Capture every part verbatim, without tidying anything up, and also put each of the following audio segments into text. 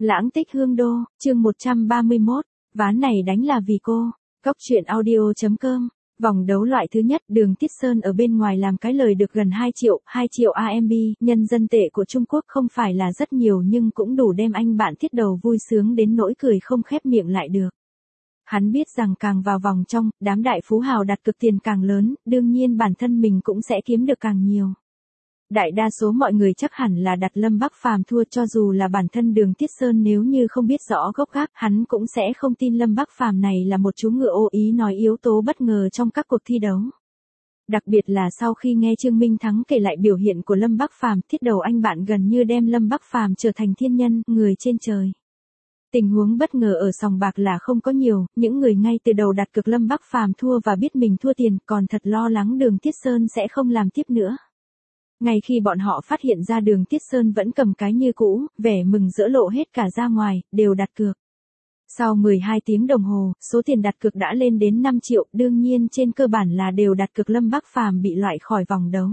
Lãng tích hương đô, chương một trăm ba mươi mốt, ván này đánh là vì cô. Cốc truyện audio chấm com. Vòng đấu loại thứ nhất, Đường Tiết Sơn ở bên ngoài làm cái lời được gần hai triệu, hai triệu a em bê, nhân dân tệ của Trung Quốc không phải là rất nhiều nhưng cũng đủ đem anh bạn Thiết Đầu vui sướng đến nỗi cười không khép miệng lại được. Hắn biết rằng càng vào vòng trong, đám đại phú hào đặt cược tiền càng lớn, đương nhiên bản thân mình cũng sẽ kiếm được càng nhiều. Đại đa số mọi người chắc hẳn là đặt Lâm Bắc Phàm thua, cho dù là bản thân Đường Tiết Sơn nếu như không biết rõ gốc gác, hắn cũng sẽ không tin Lâm Bắc Phàm này là một chú ngựa ô ý nói yếu tố bất ngờ trong các cuộc thi đấu. Đặc biệt là sau khi nghe Trương Minh Thắng kể lại biểu hiện của Lâm Bắc Phàm, Thiết Đầu anh bạn gần như đem Lâm Bắc Phàm trở thành thiên nhân, người trên trời. Tình huống bất ngờ ở sòng bạc là không có nhiều, những người ngay từ đầu đặt cược Lâm Bắc Phàm thua và biết mình thua tiền, còn thật lo lắng Đường Tiết Sơn sẽ không làm tiếp nữa. Ngay khi bọn họ phát hiện ra Đường Tiết Sơn vẫn cầm cái như cũ, vẻ mừng rỡ lộ hết cả ra ngoài, đều đặt cược. Sau mười hai tiếng đồng hồ, số tiền đặt cược đã lên đến năm triệu, đương nhiên trên cơ bản là đều đặt cược Lâm Bắc Phàm bị loại khỏi vòng đấu.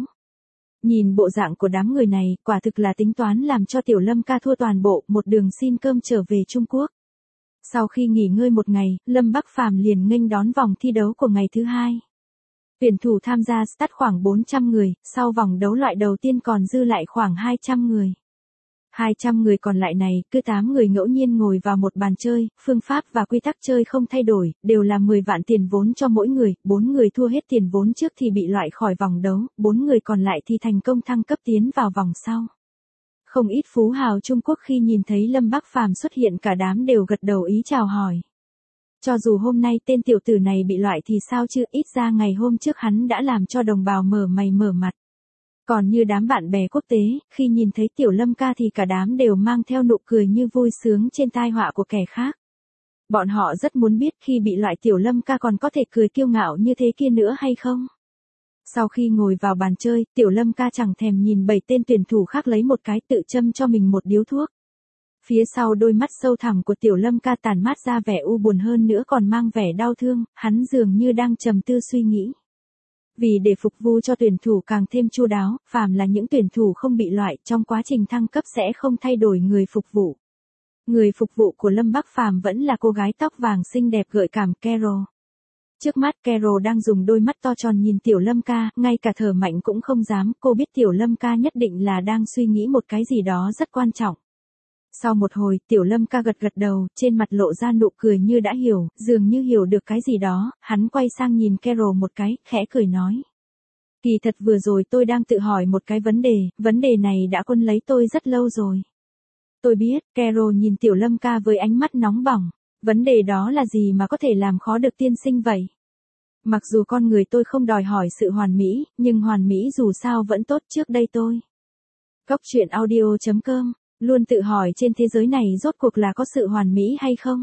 Nhìn bộ dạng của đám người này, quả thực là tính toán làm cho Tiểu Lâm ca thua toàn bộ, một đường xin cơm trở về Trung Quốc. Sau khi nghỉ ngơi một ngày, Lâm Bắc Phàm liền nghênh đón vòng thi đấu của ngày thứ hai. Tuyển thủ tham gia start khoảng bốn trăm người, sau vòng đấu loại đầu tiên còn dư lại khoảng hai trăm người. hai trăm người còn lại này, cứ tám người ngẫu nhiên ngồi vào một bàn chơi, phương pháp và quy tắc chơi không thay đổi, đều là mười vạn tiền vốn cho mỗi người, bốn người thua hết tiền vốn trước thì bị loại khỏi vòng đấu, bốn người còn lại thì thành công thăng cấp tiến vào vòng sau. Không ít phú hào Trung Quốc khi nhìn thấy Lâm Bắc Phàm xuất hiện cả đám đều gật đầu ý chào hỏi. Cho dù hôm nay tên tiểu tử này bị loại thì sao chứ, ít ra ngày hôm trước hắn đã làm cho đồng bào mở mày mở mặt. Còn như đám bạn bè quốc tế, khi nhìn thấy Tiểu Lâm ca thì cả đám đều mang theo nụ cười như vui sướng trên tai họa của kẻ khác. Bọn họ rất muốn biết khi bị loại Tiểu Lâm ca còn có thể cười kiêu ngạo như thế kia nữa hay không. Sau khi ngồi vào bàn chơi, Tiểu Lâm ca chẳng thèm nhìn bảy tên tuyển thủ khác lấy một cái, tự châm cho mình một điếu thuốc. Phía sau đôi mắt sâu thẳm của Tiểu Lâm ca tản mát ra vẻ u buồn hơn nữa còn mang vẻ đau thương, hắn dường như đang trầm tư suy nghĩ. Vì để phục vụ cho tuyển thủ càng thêm chu đáo, phàm là những tuyển thủ không bị loại, trong quá trình thăng cấp sẽ không thay đổi người phục vụ. Người phục vụ của Lâm Bắc Phàm vẫn là cô gái tóc vàng xinh đẹp gợi cảm Carol. Trước mắt Carol đang dùng đôi mắt to tròn nhìn Tiểu Lâm ca, ngay cả thở mạnh cũng không dám, cô biết Tiểu Lâm ca nhất định là đang suy nghĩ một cái gì đó rất quan trọng. Sau một hồi, Tiểu Lâm ca gật gật đầu, trên mặt lộ ra nụ cười như đã hiểu, dường như hiểu được cái gì đó, hắn quay sang nhìn Carol một cái, khẽ cười nói. Kỳ thật vừa rồi tôi đang tự hỏi một cái vấn đề, vấn đề này đã quân lấy tôi rất lâu rồi. Tôi biết, Carol nhìn Tiểu Lâm ca với ánh mắt nóng bỏng, vấn đề đó là gì mà có thể làm khó được tiên sinh vậy? Mặc dù con người tôi không đòi hỏi sự hoàn mỹ, nhưng hoàn mỹ dù sao vẫn tốt trước đây tôi. Cốc truyện audio chấm com luôn tự hỏi trên thế giới này rốt cuộc là có sự hoàn mỹ hay không?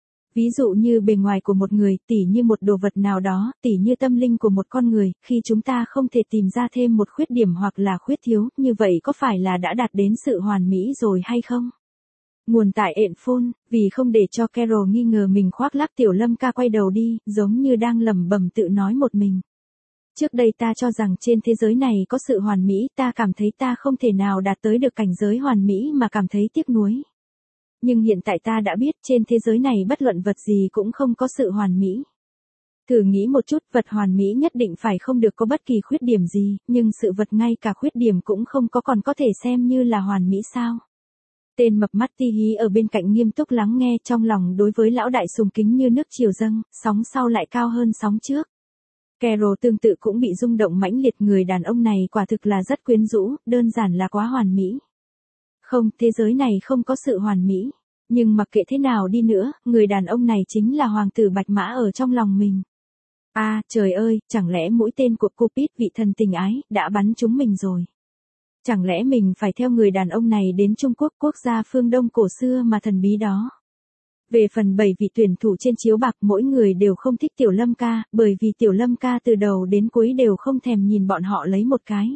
Ví dụ như bề ngoài của một người, tỉ như một đồ vật nào đó, tỉ như tâm linh của một con người, khi chúng ta không thể tìm ra thêm một khuyết điểm hoặc là khuyết thiếu, như vậy có phải là đã đạt đến sự hoàn mỹ rồi hay không? Nguồn tại ện phone, vì không để cho Carol nghi ngờ mình khoác lác, Tiểu Lâm ca quay đầu đi, giống như đang lẩm bẩm tự nói một mình. Trước đây ta cho rằng trên thế giới này có sự hoàn mỹ, ta cảm thấy ta không thể nào đạt tới được cảnh giới hoàn mỹ mà cảm thấy tiếc nuối. Nhưng hiện tại ta đã biết trên thế giới này bất luận vật gì cũng không có sự hoàn mỹ. Thử nghĩ một chút, vật hoàn mỹ nhất định phải không được có bất kỳ khuyết điểm gì, nhưng sự vật ngay cả khuyết điểm cũng không có còn có thể xem như là hoàn mỹ sao? Tên mập mắt ti hí ở bên cạnh nghiêm túc lắng nghe, trong lòng đối với lão đại sùng kính như nước triều dâng, sóng sau lại cao hơn sóng trước. Carol tương tự cũng bị rung động mãnh liệt, người đàn ông này quả thực là rất quyến rũ, đơn giản là quá hoàn mỹ. Không, thế giới này không có sự hoàn mỹ. Nhưng mặc kệ thế nào đi nữa, người đàn ông này chính là hoàng tử Bạch Mã ở trong lòng mình. À, trời ơi, chẳng lẽ mũi tên của Cupid, vị thần tình ái, đã bắn trúng mình rồi? Chẳng lẽ mình phải theo người đàn ông này đến Trung Quốc, quốc gia phương Đông cổ xưa mà thần bí đó? Về phần bảy vị tuyển thủ trên chiếu bạc, mỗi người đều không thích Tiểu Lâm ca, bởi vì Tiểu Lâm ca từ đầu đến cuối đều không thèm nhìn bọn họ lấy một cái.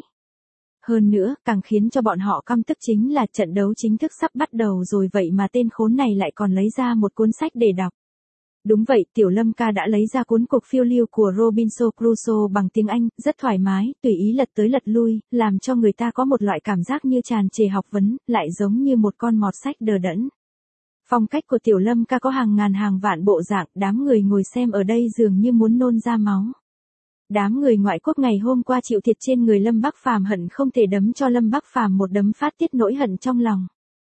Hơn nữa, càng khiến cho bọn họ căm tức chính là trận đấu chính thức sắp bắt đầu rồi, vậy mà tên khốn này lại còn lấy ra một cuốn sách để đọc. Đúng vậy, Tiểu Lâm ca đã lấy ra cuốn Cuộc phiêu lưu của Robinson Crusoe bằng tiếng Anh, rất thoải mái, tùy ý lật tới lật lui, làm cho người ta có một loại cảm giác như tràn trề học vấn, lại giống như một con mọt sách đờ đẫn. Phong cách của Tiểu Lâm ca có hàng ngàn hàng vạn bộ dạng, đám người ngồi xem ở đây dường như muốn nôn ra máu. Đám người ngoại quốc ngày hôm qua chịu thiệt trên người Lâm Bắc Phàm hận không thể đấm cho Lâm Bắc Phàm một đấm phát tiết nỗi hận trong lòng.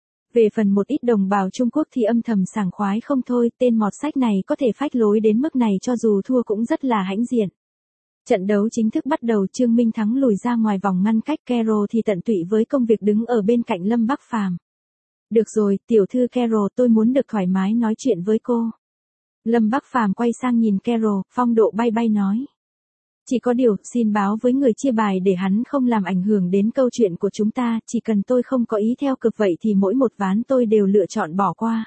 Về phần một ít đồng bào Trung Quốc thì âm thầm sảng khoái không thôi, tên mọt sách này có thể phách lối đến mức này cho dù thua cũng rất là hãnh diện. Trận đấu chính thức bắt đầu, Trương Minh Thắng lùi ra ngoài vòng ngăn cách, Carol thì tận tụy với công việc đứng ở bên cạnh Lâm Bắc Phàm. Được rồi, tiểu thư Carol, tôi muốn được thoải mái nói chuyện với cô. Lâm Bắc Phàm quay sang nhìn Carol, phong độ bay bay nói. Chỉ có điều, xin báo với người chia bài để hắn không làm ảnh hưởng đến câu chuyện của chúng ta, chỉ cần tôi không có ý theo cực vậy thì mỗi một ván tôi đều lựa chọn bỏ qua.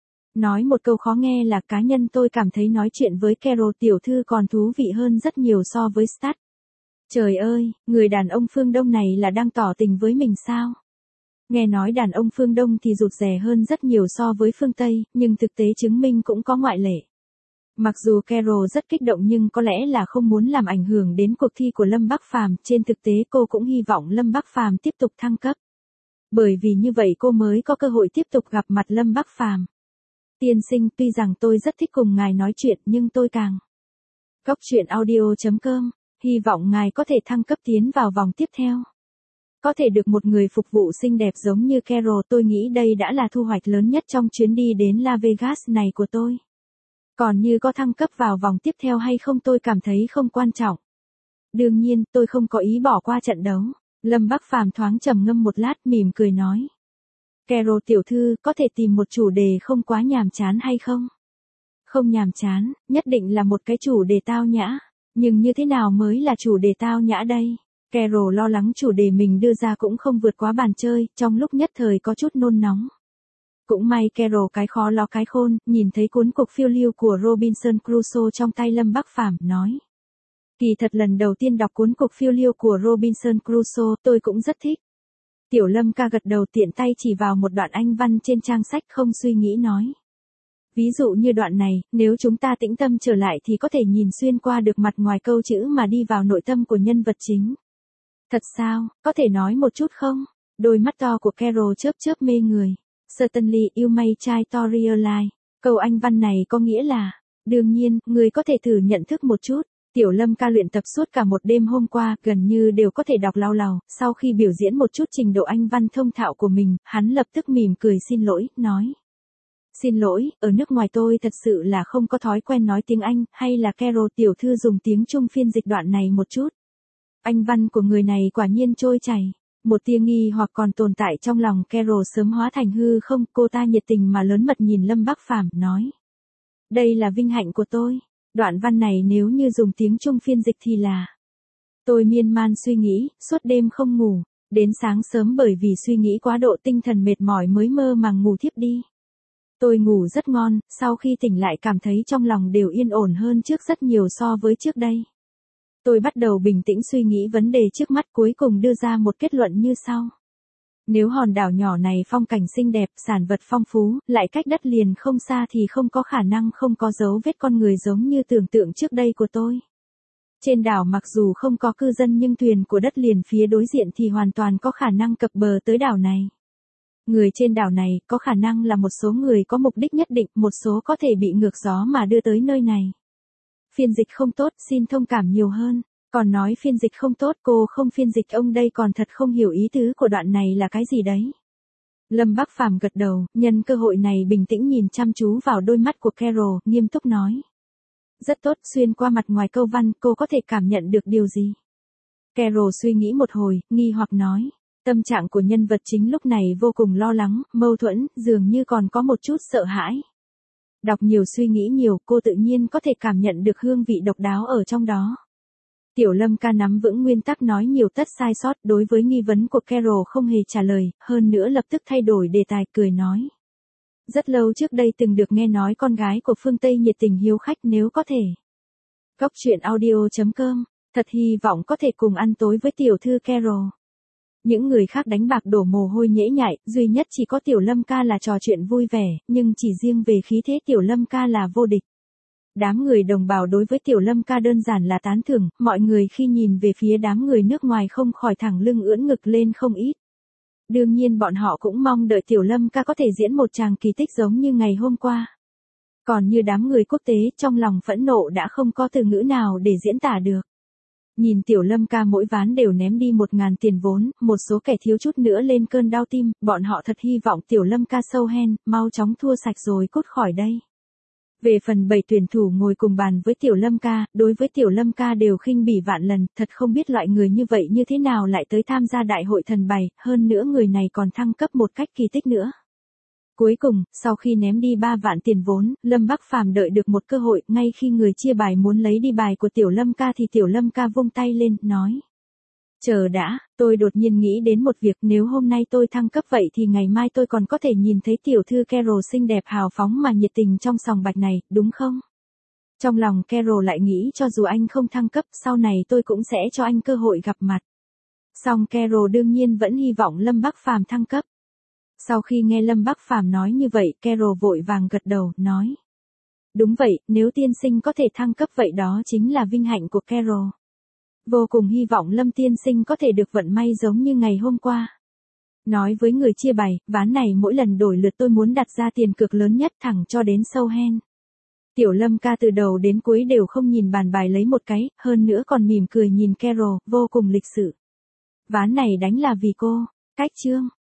Nói một câu khó nghe là cá nhân tôi cảm thấy nói chuyện với Carol tiểu thư còn thú vị hơn rất nhiều so với Stat. Trời ơi, người đàn ông phương Đông này là đang tỏ tình với mình sao? Nghe nói đàn ông phương Đông thì rụt rè hơn rất nhiều so với phương Tây, nhưng thực tế chứng minh cũng có ngoại lệ. Mặc dù Carol rất kích động nhưng có lẽ là không muốn làm ảnh hưởng đến cuộc thi của Lâm Bắc Phàm, trên thực tế cô cũng hy vọng Lâm Bắc Phàm tiếp tục thăng cấp. Bởi vì như vậy cô mới có cơ hội tiếp tục gặp mặt Lâm Bắc Phàm. Tiên sinh, tuy rằng tôi rất thích cùng ngài nói chuyện nhưng tôi càng. Góc truyện audio chấm com, hy vọng ngài có thể thăng cấp tiến vào vòng tiếp theo. Có thể được một người phục vụ xinh đẹp giống như Carol, tôi nghĩ đây đã là thu hoạch lớn nhất trong chuyến đi đến Las Vegas này của tôi. Còn như có thăng cấp vào vòng tiếp theo hay không tôi cảm thấy không quan trọng. Đương nhiên, tôi không có ý bỏ qua trận đấu. Lâm Bắc Phàm thoáng trầm ngâm một lát mỉm cười nói. Carol tiểu thư, có thể tìm một chủ đề không quá nhàm chán hay không? Không nhàm chán, nhất định là một cái chủ đề tao nhã. Nhưng như thế nào mới là chủ đề tao nhã đây? Carol lo lắng chủ đề mình đưa ra cũng không vượt quá bàn chơi, trong lúc nhất thời có chút nôn nóng. Cũng may Carol cái khó lo cái khôn, nhìn thấy cuốn cuộc phiêu lưu của Robinson Crusoe trong tay Lâm Bắc Phàm nói. Kỳ thật lần đầu tiên đọc cuốn cuộc phiêu lưu của Robinson Crusoe tôi cũng rất thích. Tiểu Lâm ca gật đầu tiện tay chỉ vào một đoạn anh văn trên trang sách không suy nghĩ nói. Ví dụ như đoạn này, nếu chúng ta tĩnh tâm trở lại thì có thể nhìn xuyên qua được mặt ngoài câu chữ mà đi vào nội tâm của nhân vật chính. Thật sao, có thể nói một chút không? Đôi mắt to của Carol chớp chớp mê người. Certainly you may try to realize. Câu anh văn này có nghĩa là, đương nhiên, người có thể thử nhận thức một chút. Tiểu Lâm ca luyện tập suốt cả một đêm hôm qua, gần như đều có thể đọc lao lào. Sau khi biểu diễn một chút trình độ anh văn thông thạo của mình, hắn lập tức mỉm cười xin lỗi, nói. Xin lỗi, ở nước ngoài tôi thật sự là không có thói quen nói tiếng Anh, hay là Carol tiểu thư dùng tiếng Trung phiên dịch đoạn này một chút. Anh văn của người này quả nhiên trôi chảy. Một tia nghi hoặc còn tồn tại trong lòng Carol sớm hóa thành hư không, cô ta nhiệt tình mà lớn mật nhìn Lâm Bắc Phàm nói. Đây là vinh hạnh của tôi. Đoạn văn này nếu như dùng tiếng Trung phiên dịch thì là. Tôi miên man suy nghĩ, suốt đêm không ngủ, đến sáng sớm bởi vì suy nghĩ quá độ tinh thần mệt mỏi mới mơ màng ngủ thiếp đi. Tôi ngủ rất ngon, sau khi tỉnh lại cảm thấy trong lòng đều yên ổn hơn trước rất nhiều so với trước đây. Tôi bắt đầu bình tĩnh suy nghĩ vấn đề trước mắt cuối cùng đưa ra một kết luận như sau. Nếu hòn đảo nhỏ này phong cảnh xinh đẹp, sản vật phong phú, lại cách đất liền không xa thì không có khả năng không có dấu vết con người giống như tưởng tượng trước đây của tôi. Trên đảo mặc dù không có cư dân nhưng thuyền của đất liền phía đối diện thì hoàn toàn có khả năng cập bờ tới đảo này. Người trên đảo này có khả năng là một số người có mục đích nhất định, một số có thể bị ngược gió mà đưa tới nơi này. Phiên dịch không tốt, xin thông cảm nhiều hơn. Còn nói phiên dịch không tốt, cô không phiên dịch ông đây còn thật không hiểu ý tứ của đoạn này là cái gì đấy. Lâm Bắc Phàm gật đầu, nhân cơ hội này bình tĩnh nhìn chăm chú vào đôi mắt của Carol, nghiêm túc nói. Rất tốt, xuyên qua mặt ngoài câu văn, cô có thể cảm nhận được điều gì? Carol suy nghĩ một hồi, nghi hoặc nói. Tâm trạng của nhân vật chính lúc này vô cùng lo lắng, mâu thuẫn, dường như còn có một chút sợ hãi. Đọc nhiều suy nghĩ nhiều, cô tự nhiên có thể cảm nhận được hương vị độc đáo ở trong đó. Tiểu Lâm ca nắm vững nguyên tắc nói nhiều tất sai sót, đối với nghi vấn của Carol không hề trả lời, hơn nữa lập tức thay đổi đề tài cười nói. Rất lâu trước đây từng được nghe nói con gái của phương Tây nhiệt tình hiếu khách nếu có thể. Góc truyện audio chấm com, thật hy vọng có thể cùng ăn tối với tiểu thư Carol. Những người khác đánh bạc đổ mồ hôi nhễ nhại, duy nhất chỉ có Tiểu Lâm ca là trò chuyện vui vẻ, nhưng chỉ riêng về khí thế Tiểu Lâm ca là vô địch. Đám người đồng bào đối với Tiểu Lâm ca đơn giản là tán thưởng, mọi người khi nhìn về phía đám người nước ngoài không khỏi thẳng lưng ưỡn ngực lên không ít. Đương nhiên bọn họ cũng mong đợi Tiểu Lâm ca có thể diễn một tràng kỳ tích giống như ngày hôm qua. Còn như đám người quốc tế, trong lòng phẫn nộ đã không có từ ngữ nào để diễn tả được. Nhìn Tiểu Lâm ca mỗi ván đều ném đi một ngàn tiền vốn, một số kẻ thiếu chút nữa lên cơn đau tim, bọn họ thật hy vọng Tiểu Lâm ca sâu hen, mau chóng thua sạch rồi cút khỏi đây. Về phần bảy tuyển thủ ngồi cùng bàn với Tiểu Lâm ca, đối với Tiểu Lâm ca đều khinh bỉ vạn lần, thật không biết loại người như vậy như thế nào lại tới tham gia đại hội thần bài, hơn nữa người này còn thăng cấp một cách kỳ tích nữa. Cuối cùng, sau khi ném đi ba vạn tiền vốn, Lâm Bắc Phàm đợi được một cơ hội, ngay khi người chia bài muốn lấy đi bài của Tiểu Lâm ca thì Tiểu Lâm ca vung tay lên, nói. Chờ đã, tôi đột nhiên nghĩ đến một việc, nếu hôm nay tôi thăng cấp vậy thì ngày mai tôi còn có thể nhìn thấy tiểu thư Carol xinh đẹp hào phóng mà nhiệt tình trong sòng bạc này, đúng không? Trong lòng Carol lại nghĩ cho dù anh không thăng cấp, sau này tôi cũng sẽ cho anh cơ hội gặp mặt. Song Carol đương nhiên vẫn hy vọng Lâm Bắc Phàm thăng cấp. Sau khi nghe Lâm Bắc Phàm nói như vậy, Carol vội vàng gật đầu, nói. Đúng vậy, nếu tiên sinh có thể thăng cấp vậy đó chính là vinh hạnh của Carol. Vô cùng hy vọng Lâm tiên sinh có thể được vận may giống như ngày hôm qua. Nói với người chia bài, ván này mỗi lần đổi lượt tôi muốn đặt ra tiền cược lớn nhất thẳng cho đến sâu hen. Tiểu Lâm ca từ đầu đến cuối đều không nhìn bàn bài lấy một cái, hơn nữa còn mỉm cười nhìn Carol, vô cùng lịch sự. Ván này đánh là vì cô. Cách chương.